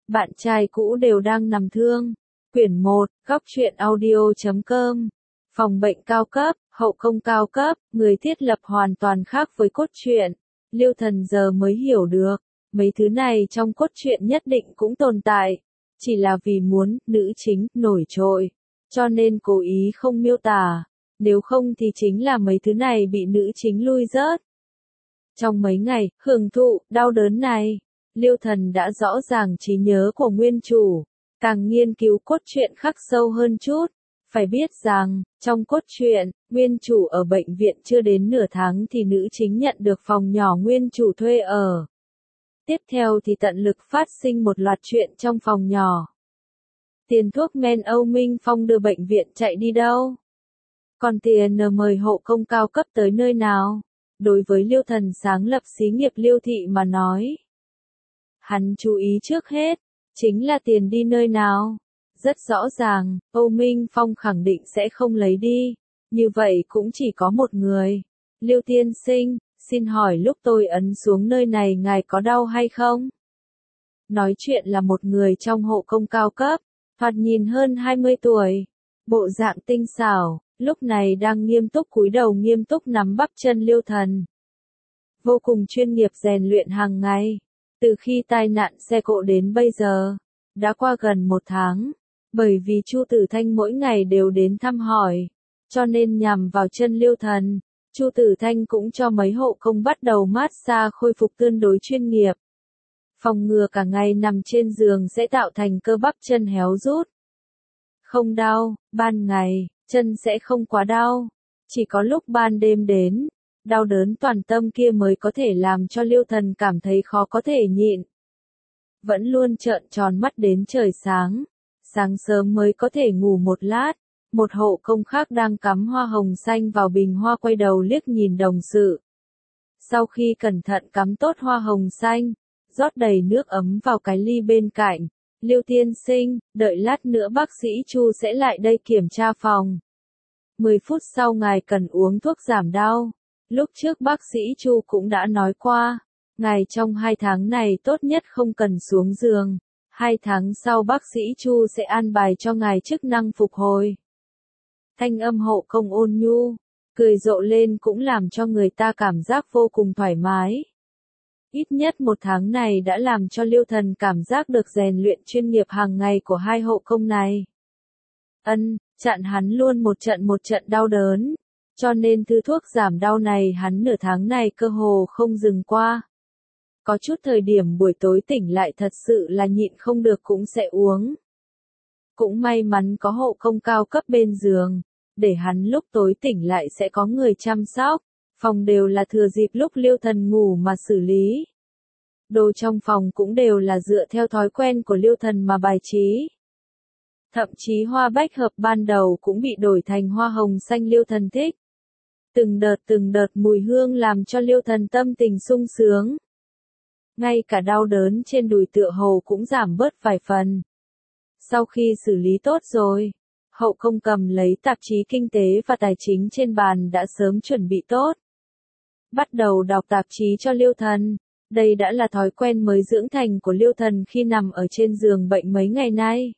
bạn trai cũ đều đang nằm thương. Quyển 1, góc truyện audio.com. Phòng bệnh cao cấp, hậu công cao cấp, người thiết lập hoàn toàn khác với cốt truyện. Liêu Thần giờ mới hiểu được, mấy thứ này trong cốt truyện nhất định cũng tồn tại, chỉ là vì muốn nữ chính nổi trội, cho nên cố ý không miêu tả, nếu không thì chính là mấy thứ này bị nữ chính lui rớt. Trong mấy ngày hưởng thụ đau đớn này, Liêu Thần đã rõ ràng trí nhớ của nguyên chủ, càng nghiên cứu cốt truyện khắc sâu hơn chút. Phải biết rằng, trong cốt truyện, nguyên chủ ở bệnh viện chưa đến nửa tháng thì nữ chính nhận được phòng nhỏ nguyên chủ thuê ở. Tiếp theo thì tận lực phát sinh một loạt chuyện trong phòng nhỏ. Tiền thuốc men Âu Minh Phong đưa bệnh viện chạy đi đâu? Còn tiền mời hộ công cao cấp tới nơi nào? Đối với Liêu Thần sáng lập xí nghiệp Liêu Thị mà nói, hắn chú ý trước hết, chính là tiền đi nơi nào. Rất rõ ràng, Âu Minh Phong khẳng định sẽ không lấy đi, như vậy cũng chỉ có một người. Liêu tiên sinh, xin hỏi lúc tôi ấn xuống nơi này ngài có đau hay không? Nói chuyện là một người trong hộ công cao cấp, thoạt nhìn hơn 20 tuổi, bộ dạng tinh xảo, lúc này đang nghiêm túc cúi đầu nghiêm túc nắm bắp chân Liêu Thần. Vô cùng chuyên nghiệp rèn luyện hàng ngày, từ khi tai nạn xe cộ đến bây giờ, đã qua gần 1 tháng. Bởi vì Chu Tử Thanh mỗi ngày đều đến thăm hỏi, cho nên nhằm vào chân Liêu Thần, Chu Tử Thanh cũng cho mấy hộ công bắt đầu massage khôi phục tương đối chuyên nghiệp. Phòng ngừa cả ngày nằm trên giường sẽ tạo thành cơ bắp chân héo rút. Không đau, ban ngày, chân sẽ không quá đau. Chỉ có lúc ban đêm đến, đau đớn toàn tâm kia mới có thể làm cho Liêu Thần cảm thấy khó có thể nhịn. Vẫn luôn trợn tròn mắt đến trời sáng. Sáng sớm mới có thể ngủ một lát, một hộ công khác đang cắm hoa hồng xanh vào bình hoa quay đầu liếc nhìn đồng sự. Sau khi cẩn thận cắm tốt hoa hồng xanh, rót đầy nước ấm vào cái ly bên cạnh, Liêu tiên sinh, đợi lát nữa bác sĩ Chu sẽ lại đây kiểm tra phòng. 10 phút sau ngài cần uống thuốc giảm đau. Lúc trước bác sĩ Chu cũng đã nói qua, ngài trong 2 tháng này tốt nhất không cần xuống giường. 2 tháng sau bác sĩ Chu sẽ an bài cho ngài chức năng phục hồi. Thanh âm hộ công ôn nhu, cười rộ lên cũng làm cho người ta cảm giác vô cùng thoải mái. Ít nhất 1 tháng này đã làm cho Liêu Thần cảm giác được rèn luyện chuyên nghiệp hàng ngày của hai hộ công này. Chặn hắn luôn một trận đau đớn, cho nên thứ thuốc giảm đau này hắn nửa tháng này cơ hồ không dừng qua. Có chút thời điểm buổi tối tỉnh lại thật sự là nhịn không được cũng sẽ uống. Cũng may mắn có hộ công cao cấp bên giường, để hắn lúc tối tỉnh lại sẽ có người chăm sóc, phòng đều là thừa dịp lúc Liêu Thần ngủ mà xử lý. Đồ trong phòng cũng đều là dựa theo thói quen của Liêu Thần mà bài trí. Thậm chí hoa bách hợp ban đầu cũng bị đổi thành hoa hồng xanh Liêu Thần thích. Từng đợt mùi hương làm cho Liêu Thần tâm tình sung sướng. Ngay cả đau đớn trên đùi tựa hồ cũng giảm bớt vài phần. Sau khi xử lý tốt rồi, hậu công cầm lấy tạp chí kinh tế và tài chính trên bàn đã sớm chuẩn bị tốt. Bắt đầu đọc tạp chí cho Liêu Thần, đây đã là thói quen mới dưỡng thành của Liêu Thần khi nằm ở trên giường bệnh mấy ngày nay.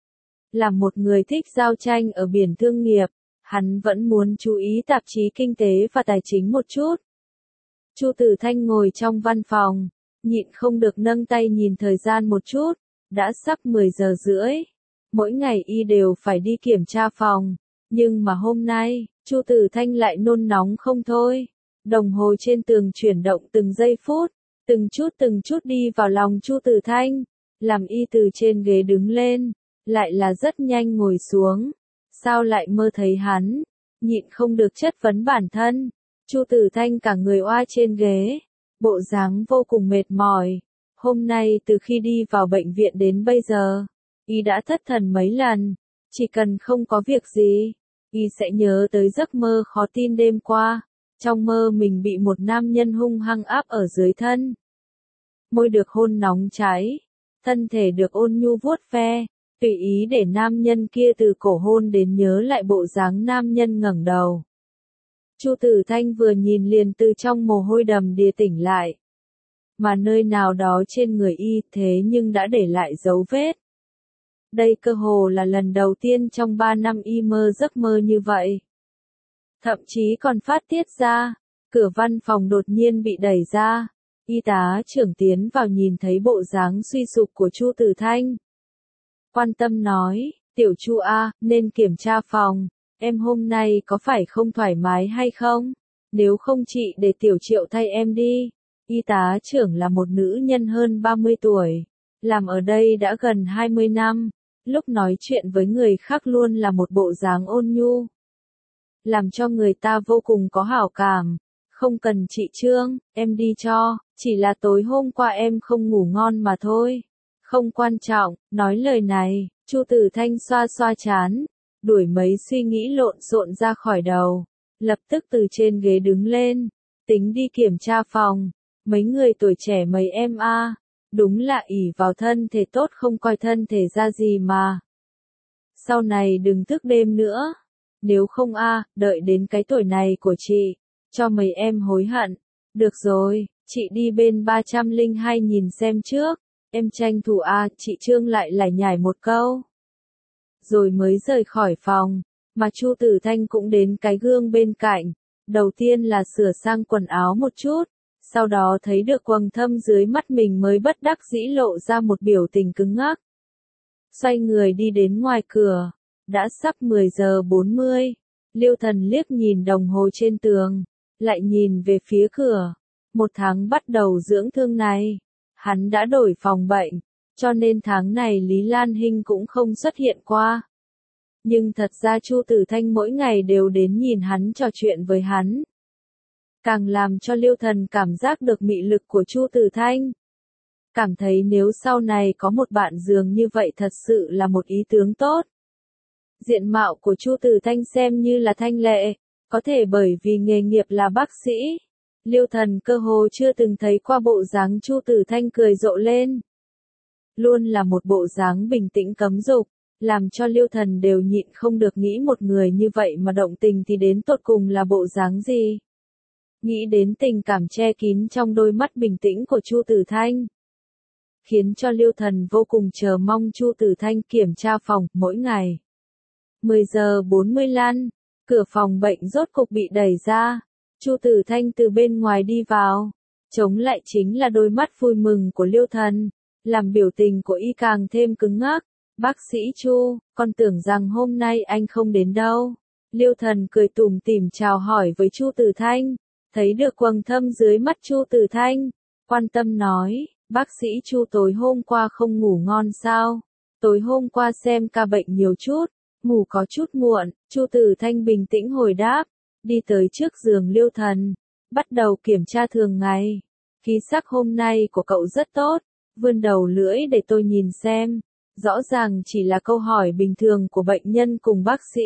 Là một người thích giao tranh ở biển thương nghiệp, hắn vẫn muốn chú ý tạp chí kinh tế và tài chính một chút. Chu Tử Thanh ngồi trong văn phòng, nhịn không được nâng tay nhìn thời gian một chút, đã sắp 10 giờ rưỡi. Mỗi ngày y đều phải đi kiểm tra phòng, nhưng mà hôm nay, Chu Tử Thanh lại nôn nóng không thôi. Đồng hồ trên tường chuyển động từng giây phút, từng chút đi vào lòng Chu Tử Thanh, làm y từ trên ghế đứng lên, lại là rất nhanh ngồi xuống. Sao lại mơ thấy hắn? Nhịn không được chất vấn bản thân. Chu Tử Thanh cả người oa trên ghế, bộ dáng vô cùng mệt mỏi. Hôm nay từ khi đi vào bệnh viện đến bây giờ, y đã thất thần mấy lần, chỉ cần không có việc gì, y sẽ nhớ tới giấc mơ khó tin đêm qua. Trong mơ mình bị một nam nhân hung hăng áp ở dưới thân. Môi được hôn nóng cháy, thân thể được ôn nhu vuốt ve, tùy ý để nam nhân kia từ cổ hôn đến nhớ lại bộ dáng nam nhân ngẩng đầu. Chu Tử Thanh vừa nhìn liền từ trong mồ hôi đầm đìa tỉnh lại. mà nơi nào đó trên người y thế nhưng đã để lại dấu vết. Đây cơ hồ là lần đầu tiên trong 3 năm y mơ giấc mơ như vậy. Thậm chí còn phát tiết ra, cửa văn phòng đột nhiên bị đẩy ra, y tá trưởng tiến vào nhìn thấy bộ dáng suy sụp của Chu Tử Thanh. Quan tâm nói, tiểu Chu A, nên kiểm tra phòng, em hôm nay có phải không thoải mái hay không? Nếu không chị để tiểu Triệu thay em đi. Y tá trưởng là một nữ nhân hơn 30 tuổi, làm ở đây đã gần 20 năm, lúc nói chuyện với người khác luôn là một bộ dáng ôn nhu, làm cho người ta vô cùng có hảo cảm. Không cần chị Trương, em đi cho, chỉ là tối hôm qua em không ngủ ngon mà thôi. Không quan trọng, nói lời này, Chu Tử Thanh xoa xoa trán, đuổi mấy suy nghĩ lộn xộn ra khỏi đầu, lập tức từ trên ghế đứng lên, tính đi kiểm tra phòng. Mấy người tuổi trẻ mấy em a, đúng là ỷ vào thân thể tốt không coi thân thể ra gì mà. Sau này đừng thức đêm nữa, nếu không a, đợi đến cái tuổi này của chị, cho mấy em hối hận. Được rồi, chị đi bên 302 nhìn xem trước, em tranh thủ a, chị Trương lại lải nhải một câu. Rồi mới rời khỏi phòng, mà Chu Tử Thanh cũng đến cái gương bên cạnh, đầu tiên là sửa sang quần áo một chút. Sau đó thấy được quầng thâm dưới mắt mình mới bất đắc dĩ lộ ra một biểu tình cứng ngắc. Xoay người đi đến ngoài cửa, đã sắp 10 giờ 40, Liêu Thần liếc nhìn đồng hồ trên tường, lại nhìn về phía cửa. 1 tháng bắt đầu dưỡng thương này, hắn đã đổi phòng bệnh, cho nên tháng này Lý Lan Hinh cũng không xuất hiện qua. Nhưng thật ra Chu Tử Thanh mỗi ngày đều đến nhìn hắn trò chuyện với hắn. Càng làm cho Liêu Thần cảm giác được mị lực của Chu Tử Thanh. Cảm thấy nếu sau này có một bạn giường như vậy thật sự là một ý tưởng tốt. Diện mạo của Chu Tử Thanh xem như là thanh lệ, có thể bởi vì nghề nghiệp là bác sĩ. Liêu Thần cơ hồ chưa từng thấy qua bộ dáng Chu Tử Thanh cười rộ lên. Luôn là một bộ dáng bình tĩnh cấm dục, làm cho Liêu Thần đều nhịn không được nghĩ một người như vậy mà động tình thì đến tột cùng là bộ dáng gì. Nghĩ đến tình cảm che kín trong đôi mắt bình tĩnh của Chu Tử Thanh, khiến cho Liêu Thần vô cùng chờ mong Chu Tử Thanh kiểm tra phòng mỗi ngày. 10 giờ 45, cửa phòng bệnh rốt cục bị đẩy ra, Chu Tử Thanh từ bên ngoài đi vào, chống lại chính là đôi mắt vui mừng của Liêu Thần, làm biểu tình của y càng thêm cứng ngắc. Bác sĩ Chu, con tưởng rằng hôm nay anh không đến đâu. Liêu Thần cười tủm tỉm chào hỏi với Chu Tử Thanh. Thấy được quầng thâm dưới mắt Chu Tử Thanh, quan tâm nói, bác sĩ Chu tối hôm qua không ngủ ngon sao? Tối hôm qua xem ca bệnh nhiều chút, ngủ có chút muộn. Chu Tử Thanh bình tĩnh hồi đáp, đi tới trước giường Liêu Thần, bắt đầu kiểm tra thường ngày. Khí sắc hôm nay của cậu rất tốt, vươn đầu lưỡi để tôi nhìn xem. Rõ ràng chỉ là câu hỏi bình thường của bệnh nhân cùng bác sĩ.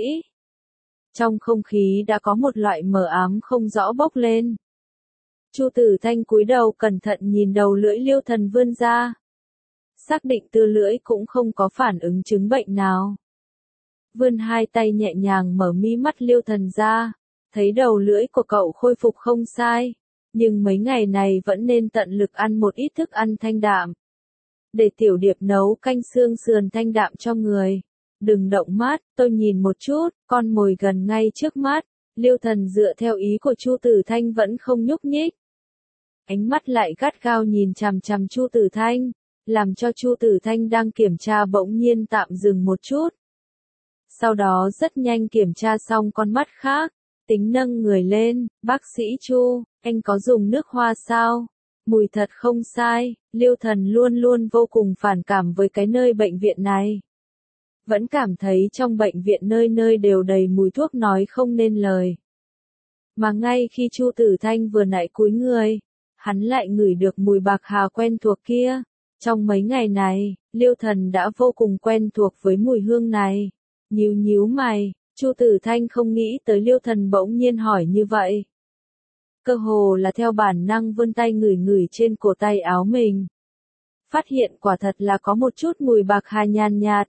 Trong không khí đã có một loại mờ ám không rõ bốc lên. Chu Tử Thanh cúi đầu cẩn thận nhìn đầu lưỡi Liêu Thần vươn ra. Xác định tia lưỡi cũng không có phản ứng chứng bệnh nào. Vươn hai tay nhẹ nhàng mở mí mắt Liêu Thần ra, thấy đầu lưỡi của cậu khôi phục không sai, nhưng mấy ngày này vẫn nên tận lực ăn một ít thức ăn thanh đạm. Để Tiểu Điệp nấu canh xương sườn thanh đạm cho người. Đừng động mắt, tôi nhìn một chút, con mồi gần ngay trước mắt. Liêu Thần dựa theo ý của Chu Tử Thanh vẫn không nhúc nhích. Ánh mắt lại gắt gao nhìn chằm chằm Chu Tử Thanh, làm cho Chu Tử Thanh đang kiểm tra bỗng nhiên tạm dừng một chút. Sau đó rất nhanh kiểm tra xong con mắt khác, tính nâng người lên, bác sĩ Chu, anh có dùng nước hoa sao? Mùi thật không sai, Liêu Thần luôn luôn vô cùng phản cảm với cái nơi bệnh viện này. Vẫn cảm thấy trong bệnh viện nơi nơi đều đầy mùi thuốc nói không nên lời. Mà ngay khi Chu Tử Thanh vừa nãy cúi người, hắn lại ngửi được mùi bạc hà quen thuộc kia. Trong mấy ngày này, Liêu Thần đã vô cùng quen thuộc với mùi hương này. Nhíu nhíu mày, Chu Tử Thanh không nghĩ tới Liêu Thần bỗng nhiên hỏi như vậy. Cơ hồ là theo bản năng vươn tay ngửi ngửi trên cổ tay áo mình. Phát hiện quả thật là có một chút mùi bạc hà nhàn nhạt.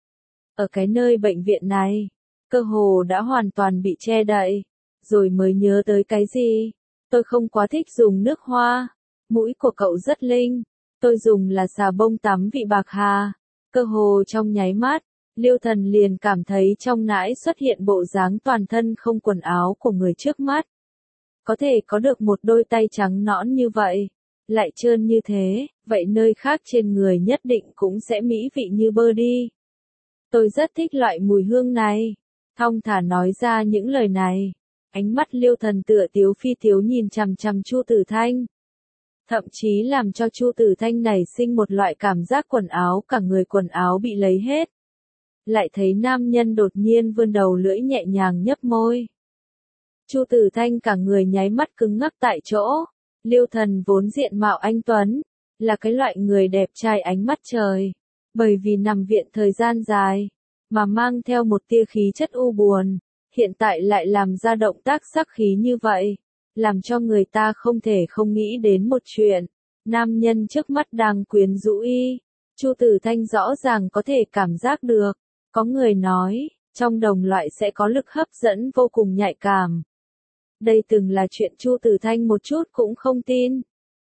Ở cái nơi bệnh viện này, cơ hồ đã hoàn toàn bị che đậy, rồi mới nhớ tới cái gì. Tôi không quá thích dùng nước hoa, Mũi của cậu rất linh. Tôi dùng là xà bông tắm vị bạc hà. Cơ hồ trong nháy mắt, Liêu Thần liền cảm thấy trong nãi xuất hiện bộ dáng toàn thân không quần áo của người trước mắt. Có thể có được một đôi tay trắng nõn như vậy, lại trơn như thế, vậy nơi khác trên người nhất định cũng sẽ mỹ vị như bơ đi. Tôi rất thích loại mùi hương này. Thong thả nói ra những lời này. Ánh mắt Liêu Thần tựa tiếu phi tiếu nhìn chằm chằm Chu Tử Thanh. Thậm chí làm cho Chu Tử Thanh nảy sinh một loại cảm giác cả người quần áo bị lấy hết. Lại thấy nam nhân đột nhiên vươn đầu lưỡi nhẹ nhàng nhấp môi. Chu Tử Thanh cả người nháy mắt cứng ngắc tại chỗ. Liêu Thần vốn diện mạo anh tuấn, là cái loại người đẹp trai ánh mắt trời. Bởi vì nằm viện thời gian dài, mà mang theo một tia khí chất u buồn, hiện tại lại làm ra động tác sắc khí như vậy, làm cho người ta không thể không nghĩ đến một chuyện. Nam nhân trước mắt đang quyến rũ y. Chu Tử Thanh rõ ràng có thể cảm giác được. Có người nói, trong đồng loại sẽ có lực hấp dẫn vô cùng nhạy cảm. Đây từng là chuyện Chu Tử Thanh một chút cũng không tin.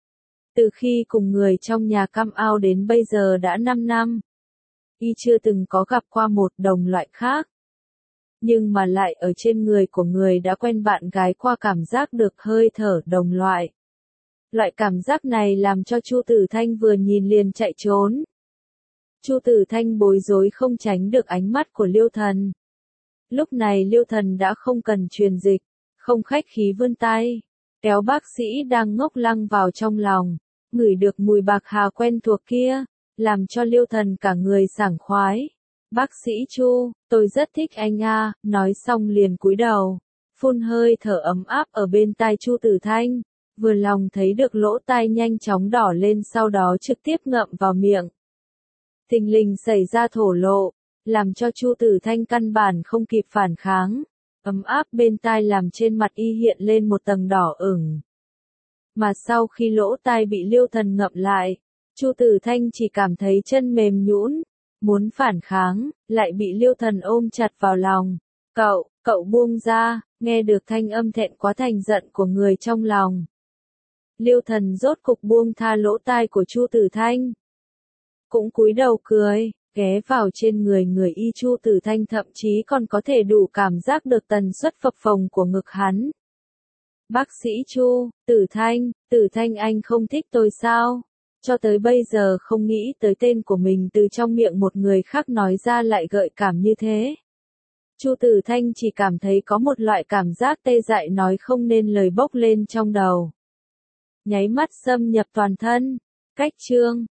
Từ khi cùng người trong nhà cam ao đến bây giờ đã 5 năm. Y chưa từng có gặp qua một đồng loại khác. Nhưng mà lại ở trên người của người đã quen bạn gái qua cảm giác được hơi thở đồng loại. Loại cảm giác này làm cho Chu Tử Thanh vừa nhìn liền chạy trốn. Chu Tử Thanh bối rối không tránh được ánh mắt của Liêu Thần. Lúc này Liêu Thần đã không cần truyền dịch, không khách khí vươn tay, kéo bác sĩ đang ngốc lăng vào trong lòng, ngửi được mùi bạc hà quen thuộc kia, làm cho Liêu Thần cả người sảng khoái. Bác sĩ Chu, tôi rất thích anh a, nói xong liền cúi đầu, phun hơi thở ấm áp ở bên tai Chu Tử Thanh, vừa lòng thấy được lỗ tai nhanh chóng đỏ lên sau đó trực tiếp ngậm vào miệng. Thình lình xảy ra thổ lộ, làm cho Chu Tử Thanh căn bản không kịp phản kháng, ấm áp bên tai làm trên mặt y hiện lên một tầng đỏ ửng. Mà sau khi lỗ tai bị Liêu Thần ngậm lại, Chu Tử Thanh chỉ cảm thấy chân mềm nhũn, muốn phản kháng, lại bị Liêu Thần ôm chặt vào lòng. Cậu buông ra, nghe được thanh âm thẹn quá thành giận của người trong lòng. Liêu Thần rốt cục buông tha lỗ tai của Chu Tử Thanh. Cũng cúi đầu cười, ghé vào trên người y. Chu Tử Thanh thậm chí còn có thể đủ cảm giác được tần suất phập phồng của ngực hắn. Bác sĩ Chu, Tử Thanh anh không thích tôi sao? Cho tới bây giờ không nghĩ tới tên của mình từ trong miệng một người khác nói ra lại gợi cảm như thế. Chu Tử Thanh chỉ cảm thấy có một loại cảm giác tê dại nói không nên lời bốc lên trong đầu. Nháy mắt xâm nhập toàn thân. Cách chương